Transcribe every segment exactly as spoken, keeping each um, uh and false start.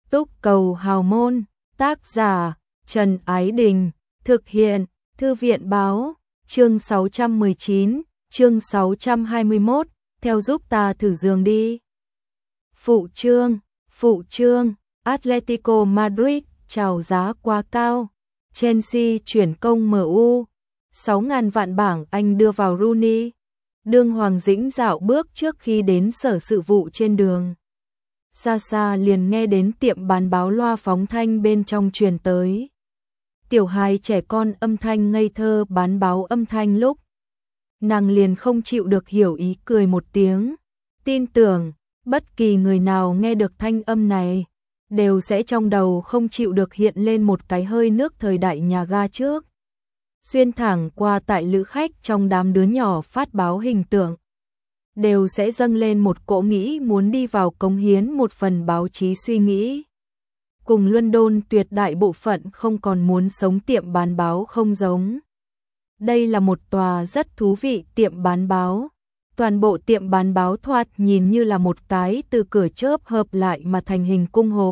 Túc Cầu Hào Môn, tác giả Trần Ái Đình, thực hiện Thư viện Báo, chương sáu trăm mười chín, chương sáu trăm hai mươi mốt, theo giúp ta thử giường đi. Phụ chương, phụ chương, Atletico Madrid chào giá quá cao, Chelsea chuyển công em u, sáu nghìn vạn bảng Anh đưa vào Rooney. Đương Hoàng Dĩnh dạo bước trước khi đến sở sự vụ trên đường. Xa xa liền nghe đến tiệm bán báo loa phóng thanh bên trong truyền tới. Tiểu hài trẻ con âm thanh ngây thơ bán báo âm thanh lúc. Nàng liền không chịu được hiểu ý cười một tiếng. Tin tưởng, bất kỳ người nào nghe được thanh âm này, đều sẽ trong đầu không chịu được hiện lên một cái hơi nước thời đại nhà ga trước. Xuyên thẳng qua tại lữ khách trong đám đứa nhỏ phát báo hình tượng, đều sẽ dâng lên một cỗ nghĩ muốn đi vào cống hiến một phần báo chí suy nghĩ. Cùng London tuyệt đại bộ phận không còn muốn sống tiệm bán báo không giống. Đây là một tòa rất thú vị tiệm bán báo. Toàn bộ tiệm bán báo thoạt nhìn như là một cái từ cửa chớp hợp lại mà thành hình cung hộp.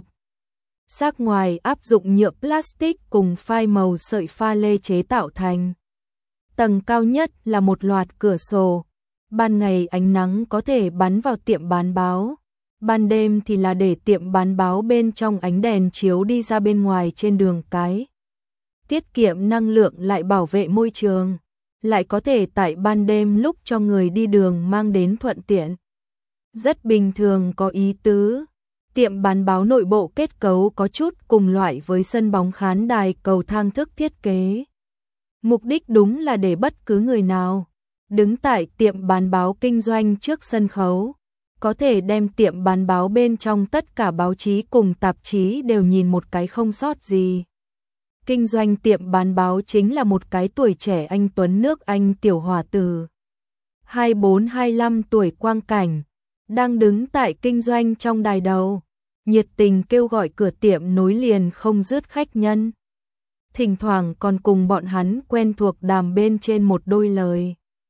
Sắc ngoài áp dụng nhựa plastic cùng phai màu sợi pha lê chế tạo thành. Tầng cao nhất là một loạt cửa sổ. Ban ngày ánh nắng có thể bắn vào tiệm bán báo. Ban đêm thì là để tiệm bán báo bên trong ánh đèn chiếu đi ra bên ngoài trên đường cái. Tiết kiệm năng lượng lại bảo vệ môi trường. Lại có thể tại ban đêm lúc cho người đi đường mang đến thuận tiện. Rất bình thường có ý tứ. Tiệm bán báo nội bộ kết cấu có chút cùng loại với sân bóng khán đài cầu thang thức thiết kế. Mục đích đúng là để bất cứ người nào đứng tại tiệm bán báo kinh doanh trước sân khấu, có thể đem tiệm bán báo bên trong tất cả báo chí cùng tạp chí đều nhìn một cái không sót gì. Kinh doanh tiệm bán báo chính là một cái tuổi trẻ anh tuấn nước Anh tiểu hòa tử. hai mươi bốn hai mươi lăm tuổi quang cảnh, đang đứng tại kinh doanh trong đài đầu, nhiệt tình kêu gọi cửa tiệm nối liền không dứt khách nhân. Thỉnh thoảng còn cùng bọn hắn quen thuộc đàm bên trên một đôi lời.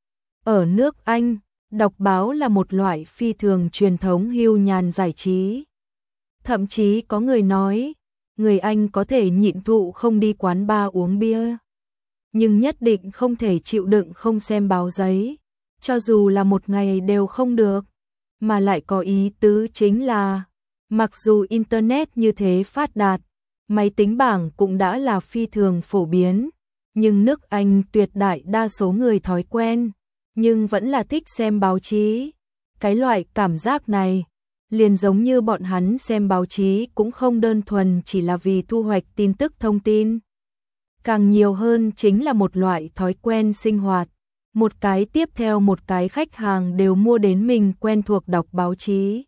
Ở nước Anh, đọc báo là một loại phi thường truyền thống hưu nhàn giải trí. Thậm chí có người nói, người Anh có thể nhịn thụ không đi quán bar uống bia, nhưng nhất định không thể chịu đựng không xem báo giấy, cho dù là một ngày đều không được. Mà lại có ý tứ chính là, mặc dù Internet như thế phát đạt, máy tính bảng cũng đã là phi thường phổ biến, nhưng nước Anh tuyệt đại đa số người thói quen, nhưng vẫn là thích xem báo chí. Cái loại cảm giác này, liền giống như bọn hắn xem báo chí cũng không đơn thuần chỉ là vì thu hoạch tin tức thông tin. Càng nhiều hơn chính là một loại thói quen sinh hoạt. Một cái tiếp theo một cái khách hàng đều mua đến mình quen thuộc đọc báo chí.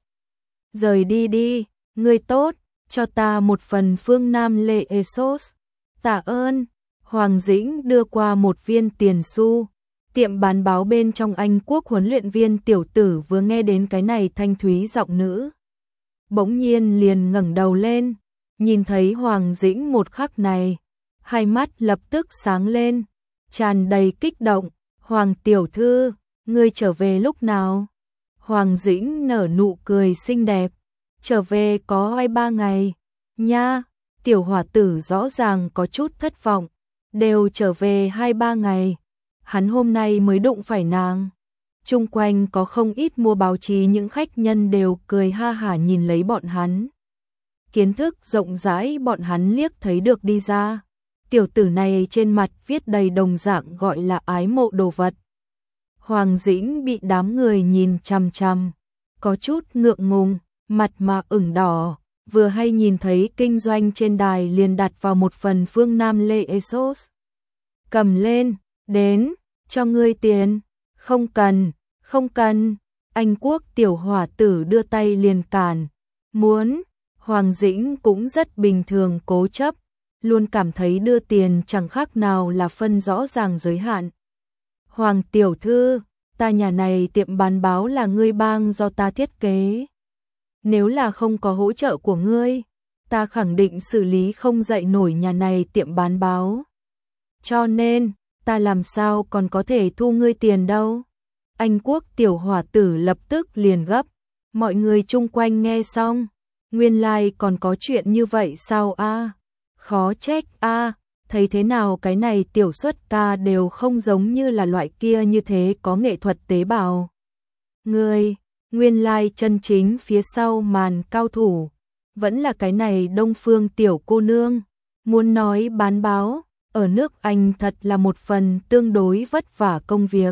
Rời đi đi, người tốt, cho ta một phần phương Nam lệ Esos. Tạ ơn. Hoàng Dĩnh đưa qua một viên tiền xu. Tiệm bán báo bên trong Anh Quốc huấn luyện viên tiểu tử vừa nghe đến cái này thanh thúy giọng nữ. Bỗng nhiên liền ngẩng đầu lên, nhìn thấy Hoàng Dĩnh một khắc này, hai mắt lập tức sáng lên, tràn đầy kích động. Hoàng tiểu thư, ngươi trở về lúc nào? Hoàng Dĩnh nở nụ cười xinh đẹp, trở về có hai ba ngày, nha. Tiểu hỏa tử rõ ràng có chút thất vọng, đều trở về hai ba ngày. Hắn hôm nay mới đụng phải nàng. Chung quanh có không ít mua báo chí, những khách nhân đều cười ha hả nhìn lấy bọn hắn. Kiến thức rộng rãi bọn hắn liếc thấy được đi ra. Tiểu tử này trên mặt viết đầy đồng dạng gọi là ái mộ đồ vật. Hoàng Dĩnh bị đám người nhìn chằm chằm, có chút ngượng ngùng, mặt mà ửng đỏ, vừa hay nhìn thấy kinh doanh trên đài liền đặt vào một phần phương Nam lệ Esos. Cầm lên, đến, cho ngươi tiền. Không cần, không cần. Anh Quốc tiểu hỏa tử đưa tay liền cản. Muốn. Hoàng Dĩnh cũng rất bình thường cố chấp, luôn cảm thấy đưa tiền chẳng khác nào là phân rõ ràng giới hạn. Hoàng tiểu thư, ta nhà này tiệm bán báo là ngươi bang do ta thiết kế. Nếu là không có hỗ trợ của ngươi, ta khẳng định xử lý không dậy nổi nhà này tiệm bán báo. Cho nên, ta làm sao còn có thể thu ngươi tiền đâu. Anh Quốc tiểu hỏa tử lập tức liền gấp. Mọi người chung quanh nghe xong, Nguyên lai like còn có chuyện như vậy sao a? À? Khó trách a, à, thấy thế nào cái này tiểu xuất ca đều không giống như là loại kia như thế có nghệ thuật tế bào. Ngươi, nguyên lai like chân chính phía sau màn cao thủ, vẫn là cái này Đông Phương tiểu cô nương. Muốn nói bán báo, ở nước Anh thật là một phần tương đối vất vả công việc.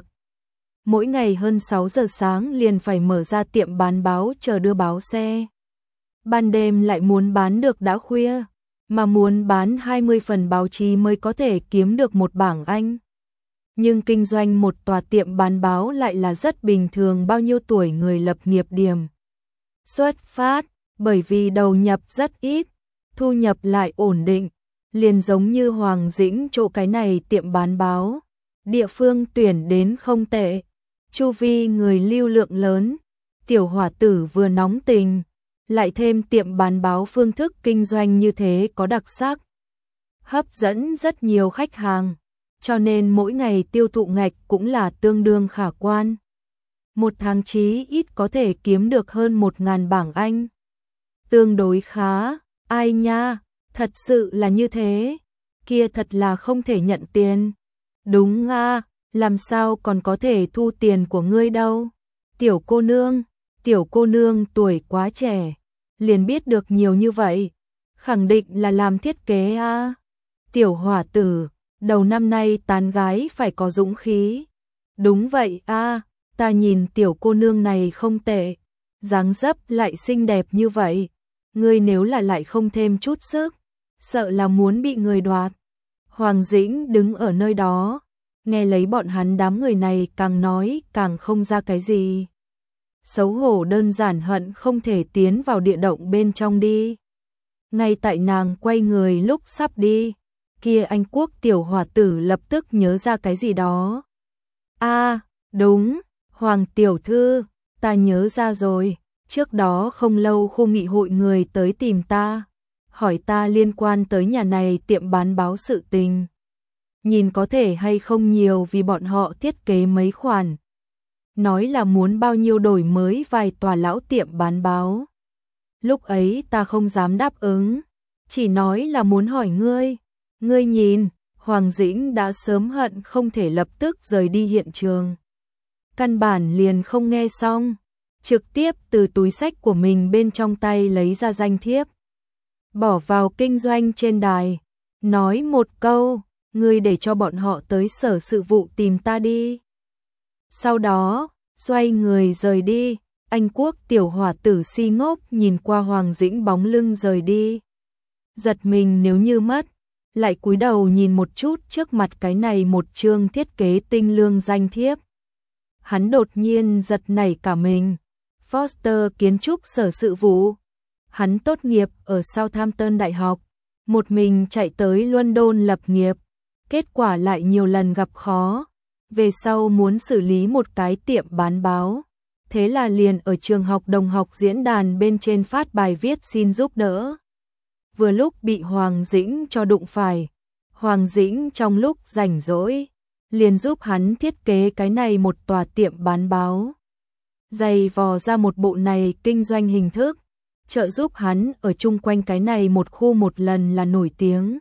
Mỗi ngày hơn sáu giờ sáng liền phải mở ra tiệm bán báo chờ đưa báo xe. Ban đêm lại muốn bán được đã khuya, mà muốn bán hai mươi phần báo chí mới có thể kiếm được một bảng Anh. Nhưng kinh doanh một tòa tiệm bán báo lại là rất bình thường, bao nhiêu tuổi người lập nghiệp điểm xuất phát, bởi vì đầu nhập rất ít, thu nhập lại ổn định, liền giống như Hoàng Dĩnh chỗ cái này tiệm bán báo, địa phương tuyển đến không tệ, chu vi người lưu lượng lớn, tiểu hỏa tử vừa nóng tình, lại thêm tiệm bán báo phương thức kinh doanh như thế có đặc sắc, hấp dẫn rất nhiều khách hàng, cho nên mỗi ngày tiêu thụ ngạch cũng là tương đương khả quan. Một tháng chí ít có thể kiếm được hơn một ngàn bảng Anh. Tương đối khá, ai nha, thật sự là như thế, kia thật là không thể nhận tiền. Đúng a, làm sao còn có thể thu tiền của ngươi đâu. Tiểu cô nương, tiểu cô nương tuổi quá trẻ, liền biết được nhiều như vậy, khẳng định là làm thiết kế a. Tiểu hỏa tử, đầu năm nay tán gái phải có dũng khí. Đúng vậy a, ta nhìn tiểu cô nương này không tệ, dáng dấp lại xinh đẹp như vậy, ngươi nếu là lại không thêm chút sức, sợ là muốn bị người đoạt. Hoàng Dĩnh đứng ở nơi đó, nghe lấy bọn hắn đám người này càng nói càng không ra cái gì. Xấu hổ đơn giản hận không thể tiến vào địa động bên trong đi. Ngay tại nàng quay người lúc sắp đi, kia Anh Quốc tiểu hòa tử lập tức nhớ ra cái gì đó. A, à, đúng, Hoàng tiểu thư, ta nhớ ra rồi, trước đó không lâu khu nghị hội người tới tìm ta, hỏi ta liên quan tới nhà này tiệm bán báo sự tình. Nhìn có thể hay không nhiều vì bọn họ thiết kế mấy khoản. Nói là muốn bao nhiêu đổi mới vài tòa lão tiệm bán báo. Lúc ấy ta không dám đáp ứng, chỉ nói là muốn hỏi ngươi. Ngươi nhìn, Hoàng Dĩnh đã sớm hận không thể lập tức rời đi hiện trường. Căn bản liền không nghe xong, trực tiếp từ túi sách của mình bên trong tay lấy ra danh thiếp. Bỏ vào kinh doanh trên đài, nói một câu, ngươi để cho bọn họ tới sở sự vụ tìm ta đi. Sau đó, xoay người rời đi, Anh Quốc tiểu hỏa tử si ngốc nhìn qua Hoàng Dĩnh bóng lưng rời đi. Giật mình nếu như mất, lại cúi đầu nhìn một chút trước mặt cái này một chương thiết kế tinh lương danh thiếp. Hắn đột nhiên giật nảy cả mình. Foster kiến trúc sở sự vụ. Hắn tốt nghiệp ở Southampton Đại học, một mình chạy tới London lập nghiệp, kết quả lại nhiều lần gặp khó. Về sau muốn xử lý một cái tiệm bán báo, thế là liền ở trường học đồng học diễn đàn bên trên phát bài viết xin giúp đỡ. Vừa lúc bị Hoàng Dĩnh cho đụng phải, Hoàng Dĩnh trong lúc rảnh rỗi, liền giúp hắn thiết kế cái này một tòa tiệm bán báo. Dày vò ra một bộ này kinh doanh hình thức, trợ giúp hắn ở chung quanh cái này một khu một lần là nổi tiếng.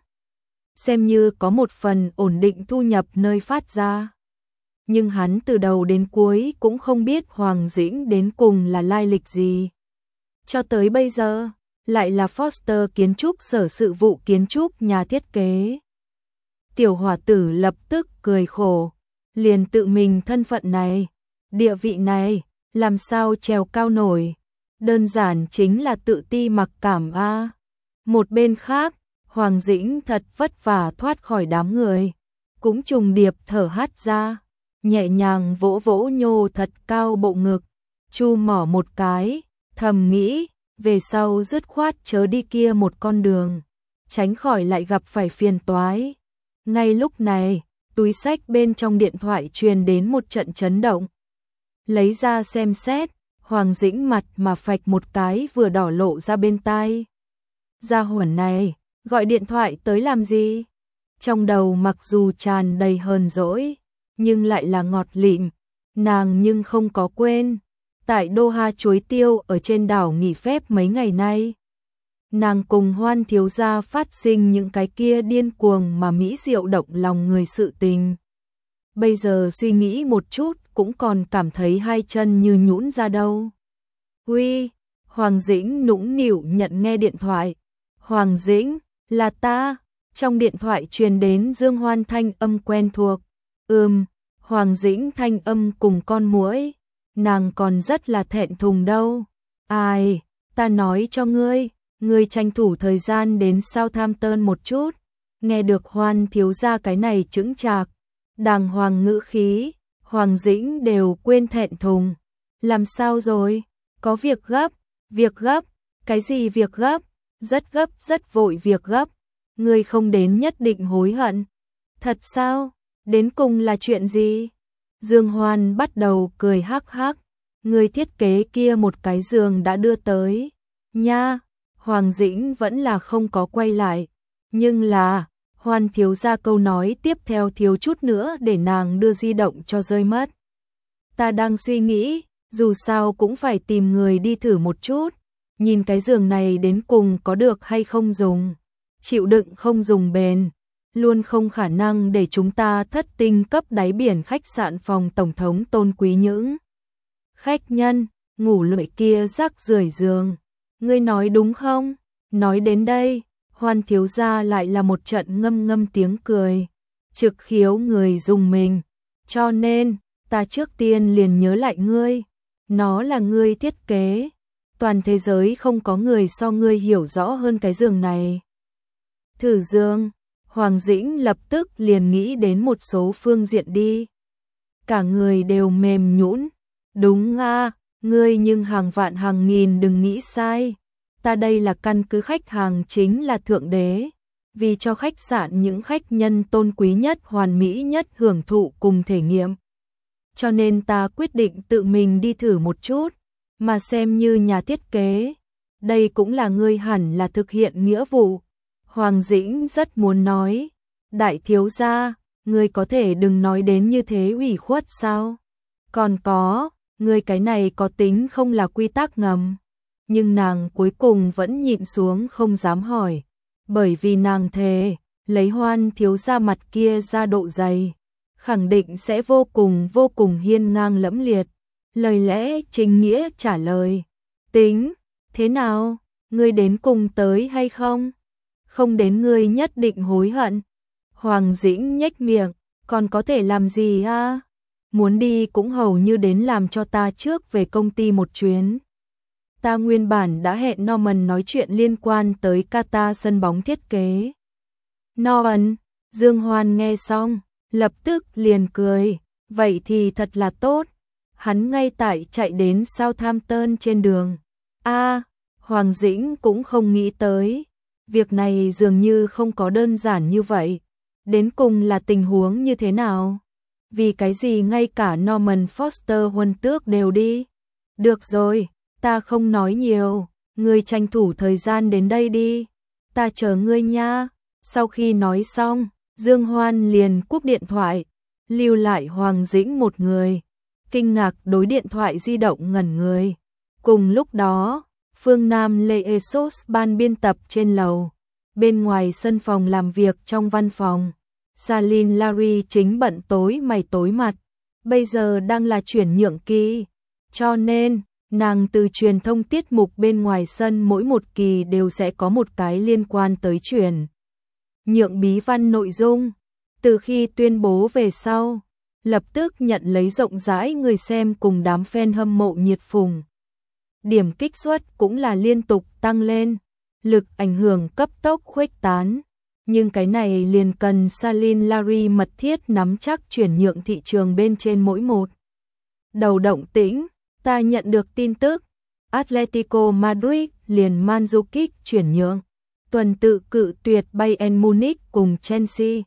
Xem như có một phần ổn định thu nhập nơi phát ra. Nhưng hắn từ đầu đến cuối cũng không biết Hoàng Dĩnh đến cùng là lai lịch gì. Cho tới bây giờ, lại là Foster kiến trúc sở sự vụ kiến trúc nhà thiết kế. Tiểu hỏa tử lập tức cười khổ, liền tự mình thân phận này, địa vị này, làm sao trèo cao nổi, đơn giản chính là tự ti mặc cảm a. À. Một bên khác, Hoàng Dĩnh thật vất vả thoát khỏi đám người, cũng trùng điệp thở hắt ra, nhẹ nhàng vỗ vỗ nhô thật cao bộ ngực, chu mỏ một cái, thầm nghĩ, về sau dứt khoát chớ đi kia một con đường, tránh khỏi lại gặp phải phiền toái. Ngay lúc này, túi xách bên trong điện thoại truyền đến một trận chấn động. Lấy ra xem xét, Hoàng Dĩnh mặt mà phạch một cái vừa đỏ lộ ra bên tai. Gia hỏa này, gọi điện thoại tới làm gì? Trong đầu mặc dù tràn đầy hờn dỗi, nhưng lại là ngọt lịm, nàng nhưng không có quên. Tại Doha chuối tiêu ở trên đảo nghỉ phép mấy ngày nay, nàng cùng Hoan thiếu gia phát sinh những cái kia điên cuồng mà mỹ diệu động lòng người sự tình. Bây giờ suy nghĩ một chút cũng còn cảm thấy hai chân như nhũn ra đâu. Uy, Hoàng Dĩnh nũng nịu nhận nghe điện thoại. Hoàng Dĩnh, là ta. Trong điện thoại truyền đến Dương Hoan thanh âm quen thuộc. Ừm, Hoàng Dĩnh thanh âm cùng con muỗi. Nàng còn rất là thẹn thùng đâu. Ai, ta nói cho ngươi, ngươi tranh thủ thời gian đến Southampton một chút. Nghe được Hoan thiếu gia cái này chững chạc, đàng hoàng ngữ khí, Hoàng Dĩnh đều quên thẹn thùng. Làm sao rồi? Có việc gấp, việc gấp, cái gì việc gấp? Rất gấp, rất vội việc gấp. Ngươi không đến nhất định hối hận. Thật sao? Đến cùng là chuyện gì? Dương Hoan bắt đầu cười hắc hắc. Người thiết kế kia một cái giường đã đưa tới. Nha, Hoàng Dĩnh vẫn là không có quay lại. Nhưng là, Hoan thiếu gia câu nói tiếp theo thiếu chút nữa để nàng đưa di động cho rơi mất. Ta đang suy nghĩ, dù sao cũng phải tìm người đi thử một chút. Nhìn cái giường này đến cùng có được hay không dùng. Chịu đựng không dùng bền. Luôn không khả năng để chúng ta thất tinh cấp đáy biển khách sạn phòng tổng thống tôn quý những khách nhân, ngủ loại kia rác rưởi giường. Ngươi nói đúng không? Nói đến đây, Hoan thiếu gia lại là một trận ngâm ngâm tiếng cười. Trực khiếu người dùng mình. Cho nên, ta trước tiên liền nhớ lại ngươi. Nó là ngươi thiết kế. Toàn thế giới không có người so ngươi hiểu rõ hơn cái giường này. Thử giường. Hoàng Dĩnh lập tức liền nghĩ đến một số phương diện đi. Cả người đều mềm nhũn. Đúng à, ngươi nhưng hàng vạn hàng nghìn đừng nghĩ sai. Ta đây là căn cứ khách hàng chính là thượng đế. Vì cho khách sạn những khách nhân tôn quý nhất, hoàn mỹ nhất hưởng thụ cùng thể nghiệm. Cho nên ta quyết định tự mình đi thử một chút, mà xem như nhà thiết kế. Đây cũng là ngươi hẳn là thực hiện nghĩa vụ. Hoàng Dĩnh rất muốn nói, đại thiếu gia, ngươi có thể đừng nói đến như thế ủy khuất sao? Còn có, ngươi cái này có tính không là quy tắc ngầm. Nhưng nàng cuối cùng vẫn nhịn xuống không dám hỏi, bởi vì nàng thề, lấy Hoan thiếu gia mặt kia ra độ dày, khẳng định sẽ vô cùng vô cùng hiên ngang lẫm liệt. Lời lẽ chính nghĩa trả lời, tính, thế nào, ngươi đến cùng tới hay không? Không đến ngươi nhất định hối hận. Hoàng Dĩnh nhếch miệng, còn có thể làm gì a? Muốn đi cũng hầu như đến làm cho ta trước về công ty một chuyến. Ta nguyên bản đã hẹn Norman nói chuyện liên quan tới Qatar sân bóng thiết kế. Norman, Dương Hoan nghe xong, lập tức liền cười, vậy thì thật là tốt. Hắn ngay tại chạy đến Southampton trên đường. A, Hoàng Dĩnh cũng không nghĩ tới. Việc này dường như không có đơn giản như vậy. Đến cùng là tình huống như thế nào? Vì cái gì ngay cả Norman Foster huân tước đều đi? Được rồi, ta không nói nhiều. Ngươi tranh thủ thời gian đến đây đi. Ta chờ ngươi nha. Sau khi nói xong, Dương Hoan liền cúp điện thoại. Lưu lại Hoàng Dĩnh một người. Kinh ngạc đối điện thoại di động ngẩn người. Cùng lúc đó, Phương Nam Lê Esos ban biên tập trên lầu. Bên ngoài sân phòng làm việc trong văn phòng, Salin Larry chính bận tối mày tối mặt. Bây giờ đang là chuyển nhượng kỳ. Cho nên, nàng từ truyền thông tiết mục bên ngoài sân mỗi một kỳ đều sẽ có một cái liên quan tới chuyển nhượng bí văn nội dung. Từ khi tuyên bố về sau, lập tức nhận lấy rộng rãi người xem cùng đám fan hâm mộ nhiệt phùng. Điểm kích suất cũng là liên tục tăng lên, lực ảnh hưởng cấp tốc khuếch tán. Nhưng cái này liền cần Salin Larry mật thiết nắm chắc chuyển nhượng thị trường bên trên mỗi một đầu động tĩnh. Ta nhận được tin tức, Atletico Madrid liền Mandzukic chuyển nhượng, tuần tự cự tuyệt Bayern Munich cùng Chelsea.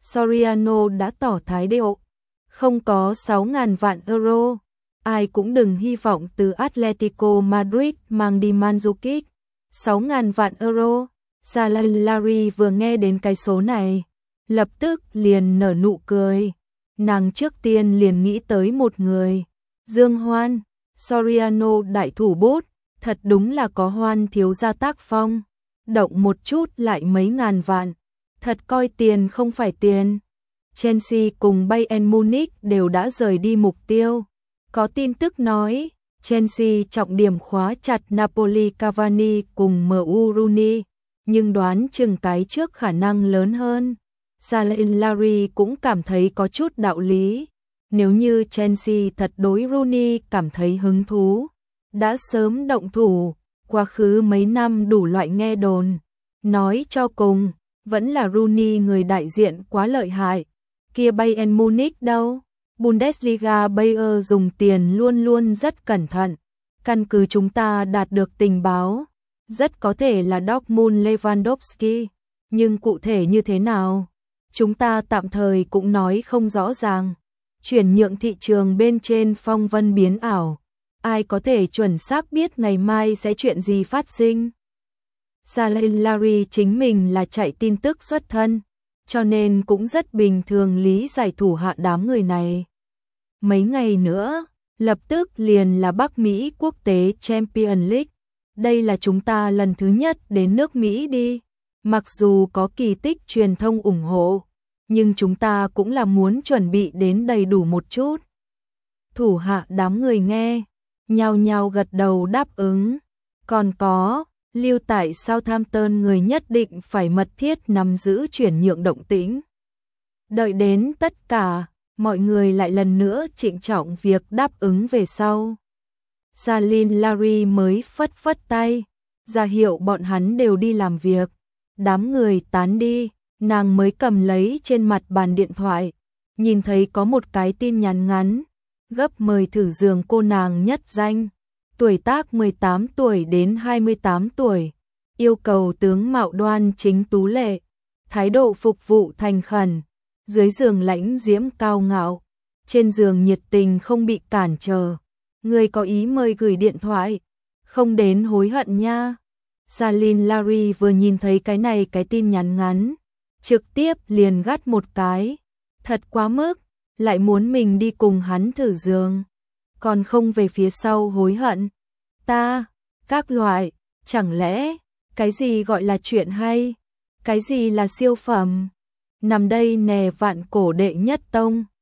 Soriano đã tỏ thái độ, không có sáu nghìn vạn euro. Ai cũng đừng hy vọng từ Atletico Madrid mang đi Mandzukic. sáu nghìn vạn euro. Salin Larry vừa nghe đến cái số này, lập tức liền nở nụ cười. Nàng trước tiên liền nghĩ tới một người, Dương Hoan. Soriano đại thủ bút, thật đúng là có Hoan thiếu gia tác phong. động một chút lại mấy ngàn vạn, thật coi tiền không phải tiền. Chelsea cùng Bayern Munich đều đã rời đi mục tiêu. Có tin tức nói, Chelsea trọng điểm khóa chặt Napoli Cavani cùng em u Rooney, nhưng đoán chừng cái trước khả năng lớn hơn. Sarri cũng cảm thấy có chút đạo lý. Nếu như Chelsea thật đối Rooney cảm thấy hứng thú, đã sớm động thủ. Quá khứ mấy năm đủ loại nghe đồn, nói cho cùng, vẫn là Rooney người đại diện quá lợi hại. Kia Bayern Munich đâu? Bundesliga Bayer dùng tiền luôn luôn rất cẩn thận. Căn cứ chúng ta đạt được tình báo, rất có thể là Dortmund Lewandowski, nhưng cụ thể như thế nào? Chúng ta tạm thời cũng nói không rõ ràng. Chuyển nhượng thị trường bên trên phong vân biến ảo, ai có thể chuẩn xác biết ngày mai sẽ chuyện gì phát sinh. Sarri chính mình là chạy tin tức xuất thân, cho nên cũng rất bình thường lý giải thủ hạ đám người này. Mấy ngày nữa, lập tức liền là Bắc Mỹ quốc tế Champions League. Đây là chúng ta lần thứ nhất đến nước Mỹ đi. Mặc dù có kỳ tích truyền thông ủng hộ, nhưng chúng ta cũng là muốn chuẩn bị đến đầy đủ một chút. Thủ hạ đám người nghe, nhao nhao gật đầu đáp ứng. Còn có, lưu tại Southampton người nhất định phải mật thiết nắm giữ chuyển nhượng động tĩnh. Đợi đến tất cả, mọi người lại lần nữa trịnh trọng việc đáp ứng về sau. Sarri mới phất phất tay, ra hiệu bọn hắn đều đi làm việc. Đám người tán đi, nàng mới cầm lấy trên mặt bàn điện thoại, nhìn thấy có một cái tin nhắn ngắn, gấp mời thử giường cô nàng nhất danh, tuổi tác mười tám tuổi đến hai mươi tám tuổi, yêu cầu tướng mạo đoan chính tú lệ, thái độ phục vụ thành khẩn, dưới giường lãnh diễm cao ngạo, trên giường nhiệt tình không bị cản trở. Người có ý mời gửi điện thoại, không đến hối hận nha. Sarri vừa nhìn thấy cái này cái tin nhắn ngắn, trực tiếp liền gắt một cái, thật quá mức, lại muốn mình đi cùng hắn thử giường, còn không về phía sau hối hận. Ta, các loại, chẳng lẽ, cái gì gọi là chuyện hay, cái gì là siêu phẩm, nằm đây nè vạn cổ đệ nhất tông.